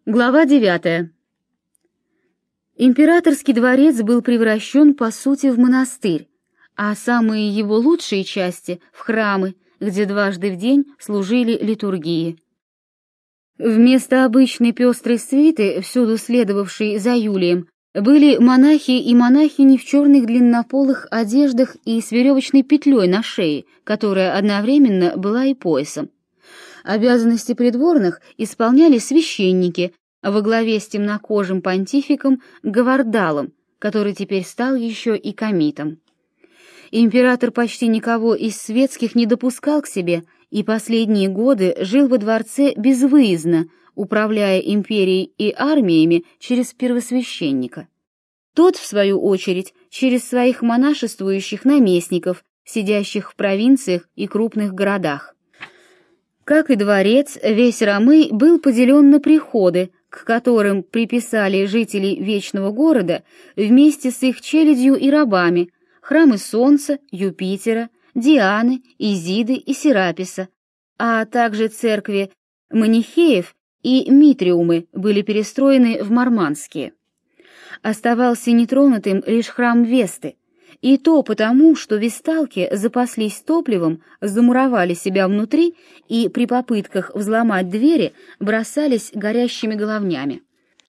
Глава 9. Императорский дворец был превращен, по сути, в монастырь, а самые его лучшие части — в храмы, где дважды в день служили литургии. Вместо обычной пестрой свиты, всюду следовавшей за Юлием, были монахи и монахини в черных длиннополых одеждах и с веревочной петлей на шее, которая одновременно была и поясом. Обязанности придворных исполняли священники во главе с темнокожим понтификом Гавардалом, который теперь стал еще и комитом. Император почти никого из светских не допускал к себе и последние годы жил во дворце безвыездно, управляя империей и армиями через первосвященника. Тот, в свою очередь, через своих монашествующих наместников, сидящих в провинциях и крупных городах. Как и дворец, весь Ромей был поделен на приходы, к которым приписали жителей Вечного города вместе с их челядью и рабами, храмы Солнца, Юпитера, Дианы, Изиды и Сераписа, а также церкви Манихеев и Митриумы были перестроены в Марманские. Оставался нетронутым лишь храм Весты, и то потому, что весталки запаслись топливом, замуровали себя внутри и при попытках взломать двери бросались горящими головнями.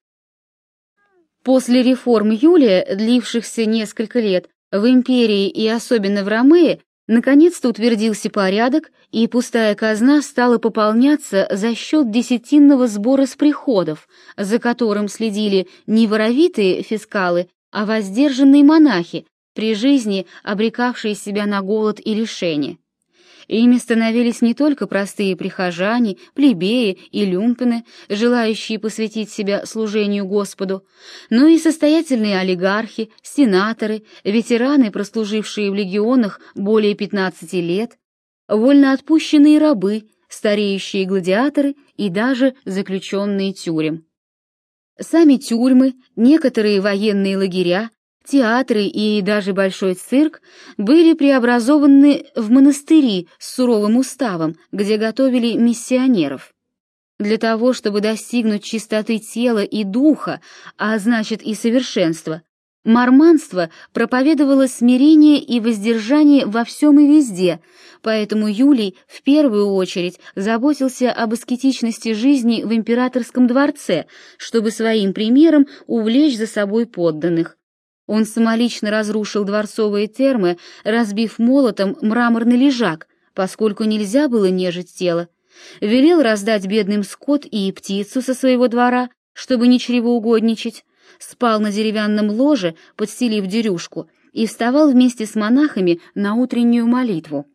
После реформ Юлия, длившихся несколько лет, в империи и особенно в Ромее, наконец-то утвердился порядок, и пустая казна стала пополняться за счет десятинного сбора с приходов, за которым следили не воровитые фискалы, а воздержанные монахи, при жизни обрекавшие себя на голод и лишение. Ими становились не только простые прихожане, плебеи и люмпены, желающие посвятить себя служению Господу, но и состоятельные олигархи, сенаторы, ветераны, прослужившие в легионах более 15 лет, вольноотпущенные рабы, стареющие гладиаторы и даже заключенные тюрем. Сами тюрьмы, некоторые военные лагеря, театры и даже большой цирк были преобразованы в монастыри с суровым уставом, где готовили миссионеров. Для того, чтобы достигнуть чистоты тела и духа, а значит и совершенства, марманство проповедовало смирение и воздержание во всем и везде, поэтому Юлий в первую очередь заботился об аскетичности жизни в императорском дворце, чтобы своим примером увлечь за собой подданных. Он самолично разрушил дворцовые термы, разбив молотом мраморный лежак, поскольку нельзя было нежить тело, велел раздать бедным скот и птицу со своего двора, чтобы не чревоугодничать, спал на деревянном ложе, подстелив дерюшку, и вставал вместе с монахами на утреннюю молитву.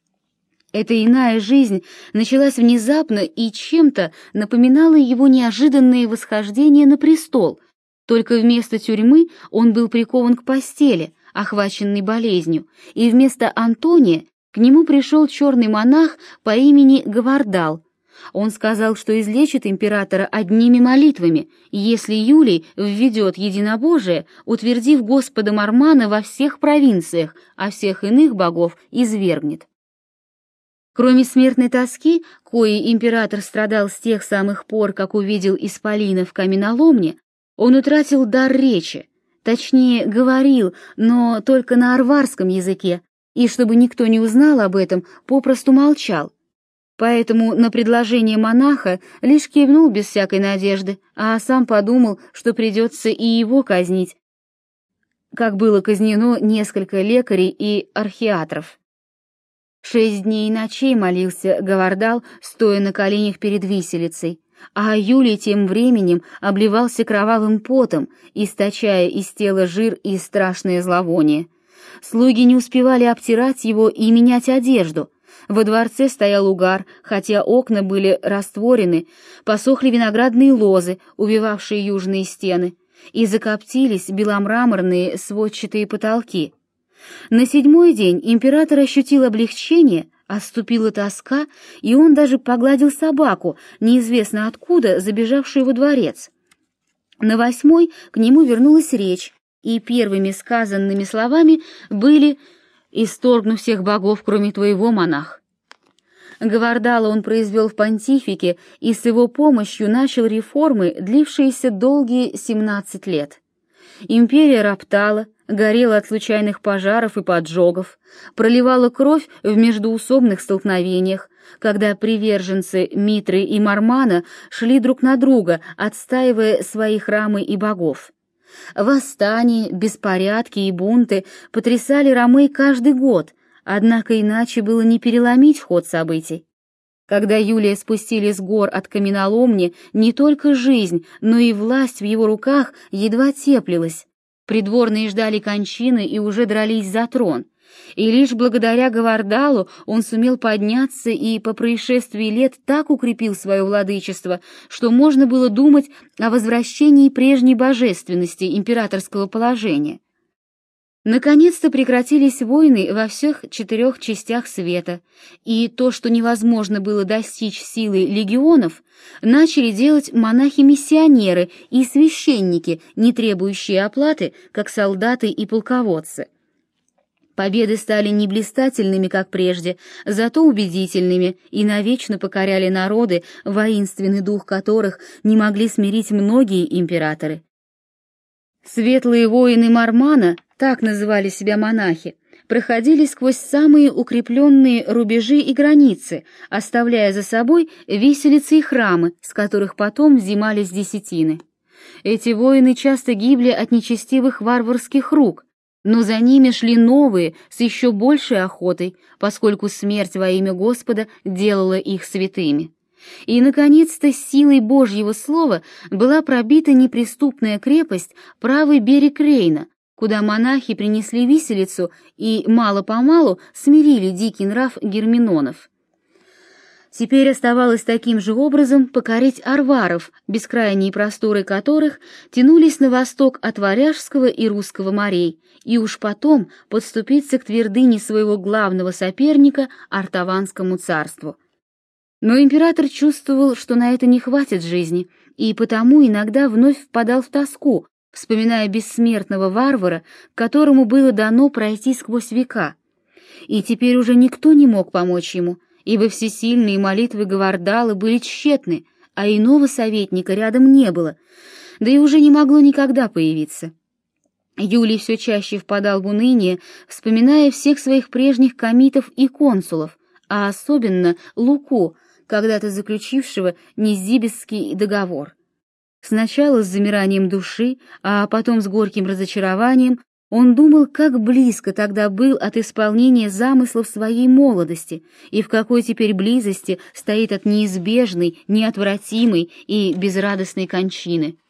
Эта иная жизнь началась внезапно и чем-то напоминала его неожиданное восхождение на престол. Только вместо тюрьмы он был прикован к постели, охваченный болезнью, и вместо Антония к нему пришел черный монах по имени Гавардал. Он сказал, что излечит императора одними молитвами, если Юлий введет единобожие, утвердив Господа Мармана во всех провинциях, а всех иных богов извергнет. Кроме смертной тоски, коей император страдал с тех самых пор, как увидел исполина в каменоломне, он утратил дар речи, точнее, говорил, но только на арварском языке, и чтобы никто не узнал об этом, попросту молчал. Поэтому на предложение монаха лишь кивнул без всякой надежды, а сам подумал, что придется и его казнить, как было казнено несколько лекарей и архиатров. 6 дней и ночей молился Гавардал, стоя на коленях перед виселицей, а Юлий тем временем обливался кровавым потом, источая из тела жир и страшное зловоние. Слуги не успевали обтирать его и менять одежду. Во дворце стоял угар, хотя окна были растворены, посохли виноградные лозы, увивавшие южные стены, и закоптились беломраморные сводчатые потолки. На 7-й день император ощутил облегчение, отступила тоска, и он даже погладил собаку, неизвестно откуда забежавшую во дворец. На 8-й к нему вернулась речь, и первыми сказанными словами были «Исторгну всех богов, кроме твоего, монах». Гавардала он произвел в понтифике и с его помощью начал реформы, длившиеся долгие 17 лет. Империя роптала, горела от случайных пожаров и поджогов, проливала кровь в междоусобных столкновениях, когда приверженцы Митры и Мармана шли друг на друга, отстаивая свои храмы и богов. Восстания, беспорядки и бунты потрясали Ромей каждый год, однако иначе было не переломить ход событий. Когда Юлия спустили с гор от каменоломни, не только жизнь, но и власть в его руках едва теплилась. Придворные ждали кончины и уже дрались за трон. И лишь благодаря Гавардалу он сумел подняться и по происшествии лет так укрепил свое владычество, что можно было думать о возвращении прежней божественности императорского положения. Наконец-то прекратились войны во всех 4 частях света, и то, что невозможно было достичь силой легионов, начали делать монахи-миссионеры и священники, не требующие оплаты, как солдаты и полководцы. Победы стали не блистательными, как прежде, зато убедительными и навечно покоряли народы, воинственный дух которых не могли смирить многие императоры. Светлые воины Мармана, так называли себя монахи, проходили сквозь самые укрепленные рубежи и границы, оставляя за собой виселицы и храмы, с которых потом взимались десятины. Эти воины часто гибли от нечестивых варварских рук, но за ними шли новые с еще большей охотой, поскольку смерть во имя Господа делала их святыми. И, наконец-то, силой Божьего слова была пробита неприступная крепость правый берег Рейна, куда монахи принесли виселицу и мало-помалу смирили дикий нрав герминонов. Теперь оставалось таким же образом покорить арваров, бескрайние просторы которых тянулись на восток от Варяжского и Русского морей, и уж потом подступиться к твердыне своего главного соперника Артаванскому царству. Но император чувствовал, что на это не хватит жизни, и потому иногда вновь впадал в тоску, вспоминая бессмертного варвара, которому было дано пройти сквозь века. И теперь уже никто не мог помочь ему, ибо всесильные молитвы Гавардалы были тщетны, а иного советника рядом не было, да и уже не могло никогда появиться. Юлий все чаще впадал в уныние, вспоминая всех своих прежних комитов и консулов, а особенно Луку, когда-то заключившего Низибисский договор. Сначала с замиранием души, а потом с горьким разочарованием он думал, как близко тогда был от исполнения замыслов своей молодости и в какой теперь близости стоит от неизбежной, неотвратимой и безрадостной кончины.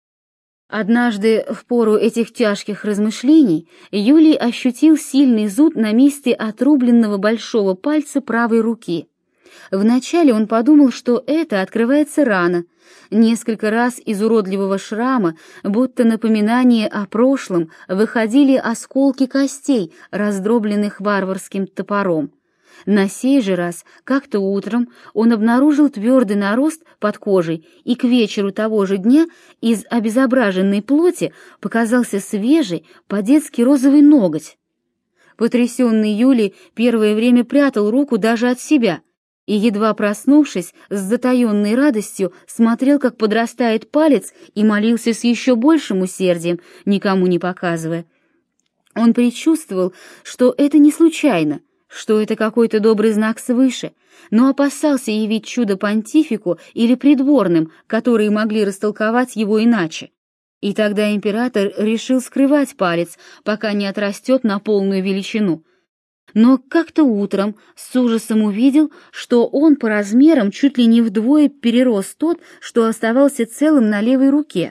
Однажды, в пору этих тяжких размышлений, Юлий ощутил сильный зуд на месте отрубленного большого пальца правой руки. Вначале он подумал, что это открывается рана. Несколько раз из уродливого шрама, будто напоминание о прошлом, выходили осколки костей, раздробленных варварским топором. На сей же раз, как-то утром, он обнаружил твердый нарост под кожей, и к вечеру того же дня из обезображенной плоти показался свежий, по-детски розовый ноготь. Потрясенный Юлий первое время прятал руку даже от себя, и, едва проснувшись, с затаенной радостью смотрел, как подрастает палец, и молился с еще большим усердием, никому не показывая. Он предчувствовал, что это не случайно, что это какой-то добрый знак свыше, но опасался явить чудо понтифику или придворным, которые могли растолковать его иначе. И тогда император решил скрывать палец, пока не отрастет на полную величину. Но как-то утром с ужасом увидел, что он по размерам чуть ли не вдвое перерос тот, что оставался целым на левой руке.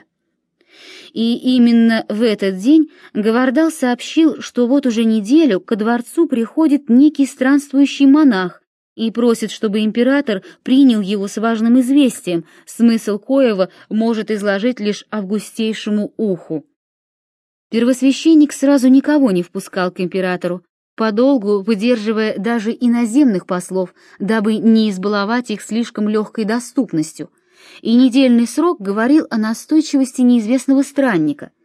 И именно в этот день Гавардал сообщил, что вот уже неделю ко дворцу приходит некий странствующий монах и просит, чтобы император принял его с важным известием, смысл коего может изложить лишь августейшему уху. Первосвященник сразу никого не впускал к императору, подолгу выдерживая даже иноземных послов, дабы не избаловать их слишком легкой доступностью, и недельный срок говорил о настойчивости неизвестного странника.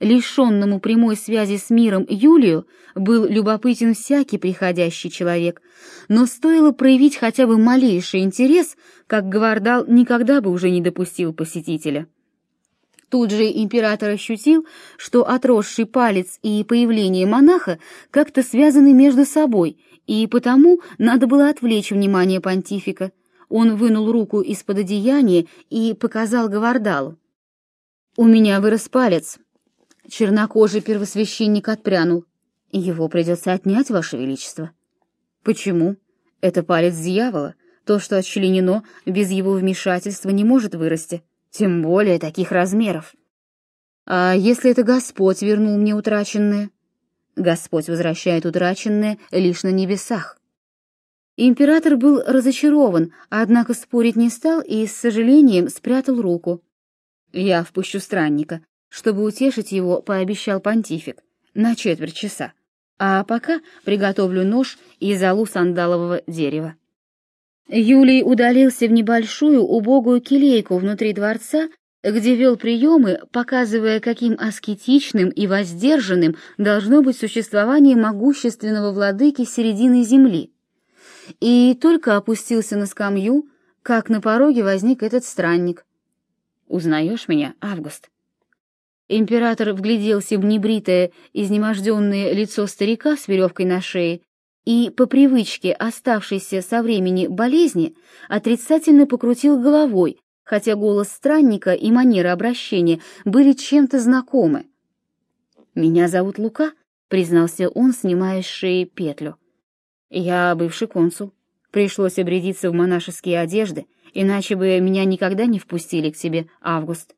лишенному прямой связи с миром Юлию был любопытен всякий приходящий человек, но стоило проявить хотя бы малейший интерес, как Гвардал никогда бы уже не допустил посетителя. Тут же император ощутил, что отросший палец и появление монаха как-то связаны между собой, и потому надо было отвлечь внимание понтифика. Он вынул руку из-под одеяния и показал Гвардалу. «У меня вырос палец». Чернокожий первосвященник отпрянул. «Его придется отнять, Ваше Величество». «Почему? Это палец дьявола. То, что отчленено, без его вмешательства не может вырасти. Тем более таких размеров. А если это Господь вернул мне утраченное? Господь возвращает утраченное лишь на небесах». Император был разочарован, однако спорить не стал и с сожалением спрятал руку. «Я впущу странника», чтобы утешить его, пообещал понтифик, на четверть часа, а пока приготовлю нож и золу сандалового дерева. Юлий удалился в небольшую убогую келейку внутри дворца, где вел приемы, показывая, каким аскетичным и воздержанным должно быть существование могущественного владыки середины земли. И только опустился на скамью, как на пороге возник этот странник. «Узнаешь меня, Август?» Император вгляделся в небритое, изнеможденное лицо старика с веревкой на шее и, по привычке, оставшейся со времени болезни, отрицательно покрутил головой, хотя голос странника и манера обращения были чем-то знакомы. «Меня зовут Лука», — признался он, снимая с шеи петлю. «Я бывший консул. Пришлось обрядиться в монашеские одежды, иначе бы меня никогда не впустили к себе, Август».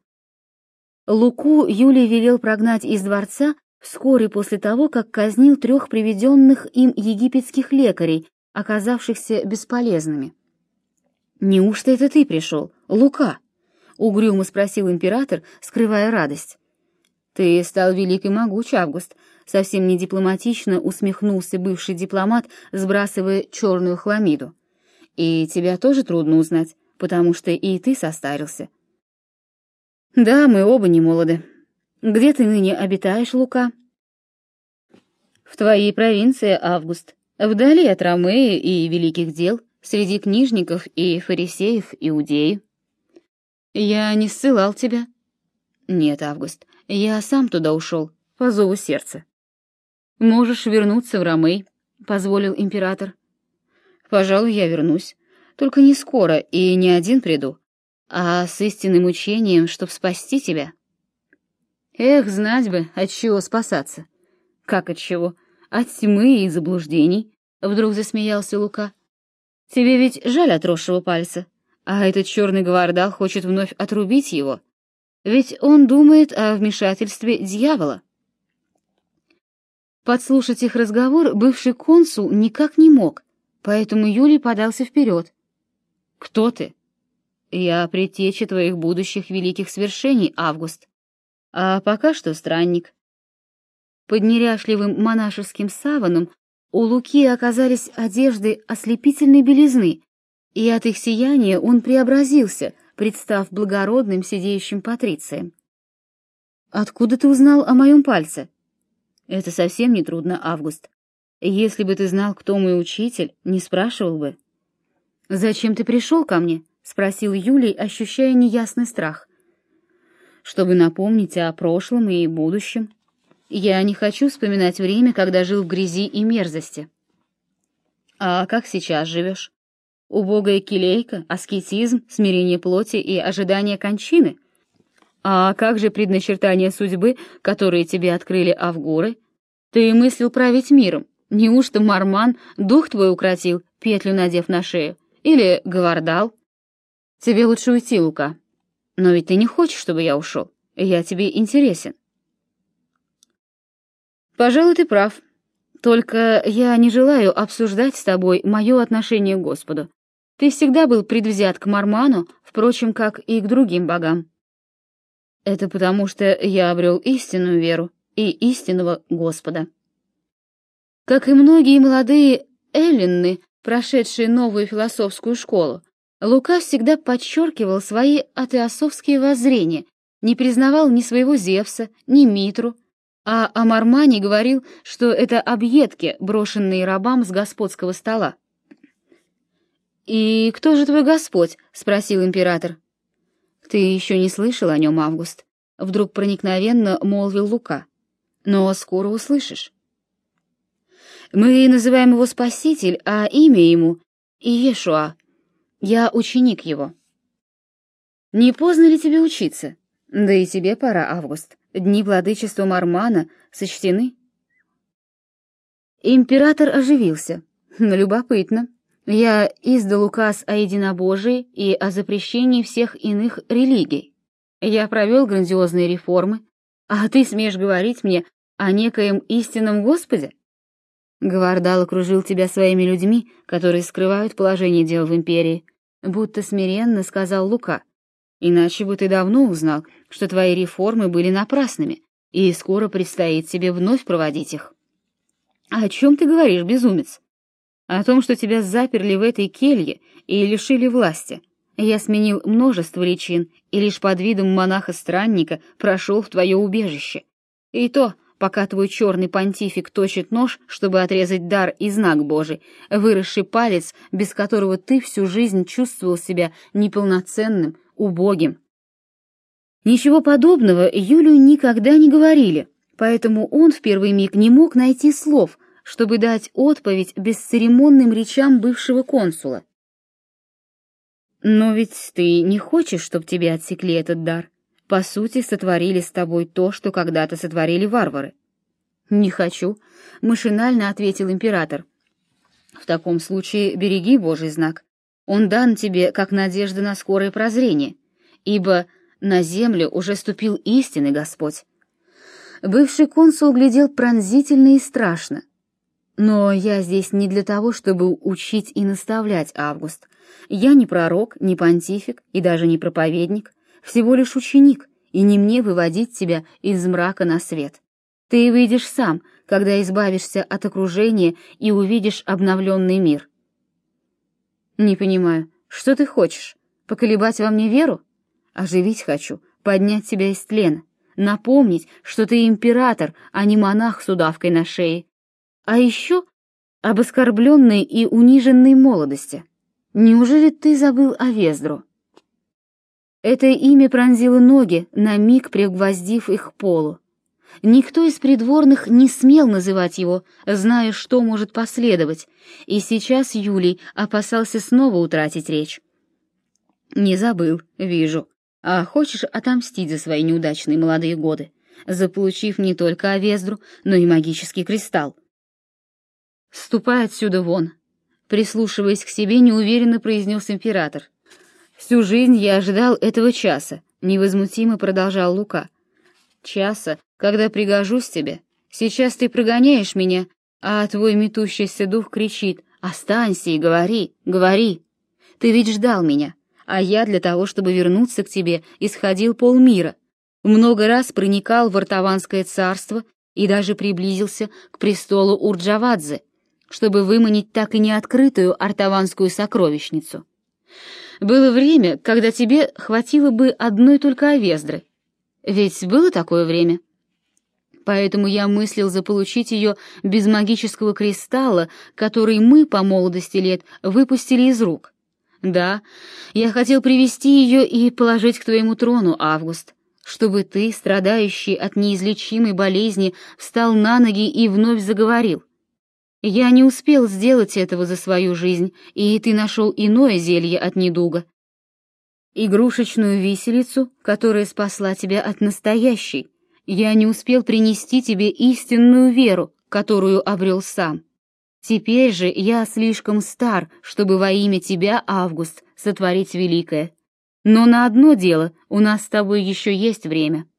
Луку Юлий велел прогнать из дворца вскоре после того, как казнил 3 приведенных им египетских лекарей, оказавшихся бесполезными. «Неужто это ты пришел, Лука?» — угрюмо спросил император, скрывая радость. «Ты стал велик и могуч, Август», — совсем не дипломатично усмехнулся бывший дипломат, сбрасывая черную хламиду. «И тебя тоже трудно узнать, потому что и ты состарился». «Да, мы оба не молоды. Где ты ныне обитаешь, Лука?» «В твоей провинции, Август, вдали от Ромеи и великих дел, среди книжников и фарисеев Иудеи». «Я не ссылал тебя». «Нет, Август, я сам туда ушел, по зову сердца». «Можешь вернуться в Ромей», — позволил император. «Пожалуй, я вернусь, только не скоро и не один приду, а с истинным учением, чтоб спасти тебя». «Эх, знать бы, от чего спасаться». «Как от чего? От тьмы и заблуждений», — вдруг засмеялся Лука. «Тебе ведь жаль отросшего пальца, а этот черный Гвардал хочет вновь отрубить его. Ведь он думает о вмешательстве дьявола». Подслушать их разговор бывший консул никак не мог, поэтому Юлий подался вперед. «Кто ты?» «Я предтеча твоих будущих великих свершений, Август. А пока что странник». Под неряшливым монашеским саваном у Луки оказались одежды ослепительной белизны, и от их сияния он преобразился, представ благородным сидеющим патрицием. «Откуда ты узнал о моем пальце?» «Это совсем не трудно, Август. Если бы ты знал, кто мой учитель, не спрашивал бы». «Зачем ты пришел ко мне?» — спросил Юлий, ощущая неясный страх. «Чтобы напомнить о прошлом и будущем. Я не хочу вспоминать время, когда жил в грязи и мерзости». «А как сейчас живешь? Убогая келейка, аскетизм, смирение плоти и ожидание кончины? А как же предначертания судьбы, которые тебе открыли авгуры? Ты мыслил править миром. Неужто Марман дух твой укротил, петлю надев на шею? Или Гвардал? Тебе лучше уйти, Лука. Но ведь ты не хочешь, чтобы я ушел. Я тебе интересен». «Пожалуй, ты прав. Только я не желаю обсуждать с тобой мое отношение к Господу. Ты всегда был предвзят к Марману, впрочем, как и к другим богам». «Это потому, что я обрел истинную веру и истинного Господа». Как и многие молодые эллинны, прошедшие новую философскую школу, Лука всегда подчеркивал свои атеософские воззрения, не признавал ни своего Зевса, ни Митру, а о Мармане говорил, что это объедки, брошенные рабам с господского стола. «И кто же твой Господь?» — спросил император. «Ты еще не слышал о нем, Август», — вдруг проникновенно молвил Лука. «Но скоро услышишь. Мы называем его Спаситель, а имя ему — Иешуа. Я ученик его». «Не поздно ли тебе учиться? Да и тебе пора, Август. Дни владычества Мармана сочтены». Император оживился. «Любопытно. Я издал указ о единобожии и о запрещении всех иных религий. Я провел грандиозные реформы, а ты смеешь говорить мне о некоем истинном Господе?» Гвардал окружил тебя своими людьми, которые скрывают положение дел в империи, будто смиренно сказал Лука. Иначе бы ты давно узнал, что твои реформы были напрасными, и скоро предстоит тебе вновь проводить их. О чем ты говоришь, безумец? О том, что тебя заперли в этой келье и лишили власти. Я сменил множество личин, и лишь под видом монаха-странника прошел в твое убежище. И то, пока твой черный понтифик точит нож, чтобы отрезать дар и знак Божий, выросший палец, без которого ты всю жизнь чувствовал себя неполноценным, убогим. Ничего подобного Юлию никогда не говорили, поэтому он в первый миг не мог найти слов, чтобы дать отповедь бесцеремонным речам бывшего консула. «Но ведь ты не хочешь, чтобы тебе отсекли этот дар? По сути, сотворили с тобой то, что когда-то сотворили варвары». «Не хочу», — машинально ответил император. «В таком случае береги Божий знак. Он дан тебе, как надежда на скорое прозрение, ибо на землю уже ступил истинный Господь». Бывший консул глядел пронзительно и страшно. «Но я здесь не для того, чтобы учить и наставлять, Август. Я не пророк, не понтифик и даже не проповедник, всего лишь ученик, и не мне выводить тебя из мрака на свет. Ты выйдешь сам, когда избавишься от окружения и увидишь обновленный мир». «Не понимаю, что ты хочешь? Поколебать во мне веру? Оживить хочу, поднять тебя из тлена, напомнить, что ты император, а не монах с удавкой на шее. А еще об оскорбленной и униженной молодости. Неужели ты забыл о Вездру?» Это имя пронзило ноги, на миг пригвоздив их к полу. Никто из придворных не смел называть его, зная, что может последовать, и сейчас Юлий опасался снова утратить речь. «Не забыл, вижу. А хочешь отомстить за свои неудачные молодые годы, заполучив не только Овездру, но и магический кристалл?» «Ступай отсюда вон», — прислушиваясь к себе, неуверенно произнес император. «Всю жизнь я ожидал этого часа», — невозмутимо продолжал Лука. «Часа, когда пригожусь тебе. Сейчас ты прогоняешь меня, а твой метущийся дух кричит: «Останься и говори, говори!» Ты ведь ждал меня, а я для того, чтобы вернуться к тебе, исходил полмира, много раз проникал в Артаванское царство и даже приблизился к престолу Урджавадзе, чтобы выманить так и не открытую артаванскую сокровищницу. Было время, когда тебе хватило бы одной только Овездры. Ведь было такое время. Поэтому я мыслил заполучить ее без магического кристалла, который мы по молодости лет выпустили из рук. Да, я хотел привести ее и положить к твоему трону, Август, чтобы ты, страдающий от неизлечимой болезни, встал на ноги и вновь заговорил. Я не успел сделать этого за свою жизнь, и ты нашел иное зелье от недуга. Игрушечную виселицу, которая спасла тебя от настоящей. Я не успел принести тебе истинную веру, которую обрел сам. Теперь же я слишком стар, чтобы во имя тебя, Август, сотворить великое. Но на одно дело у нас с тобой еще есть время».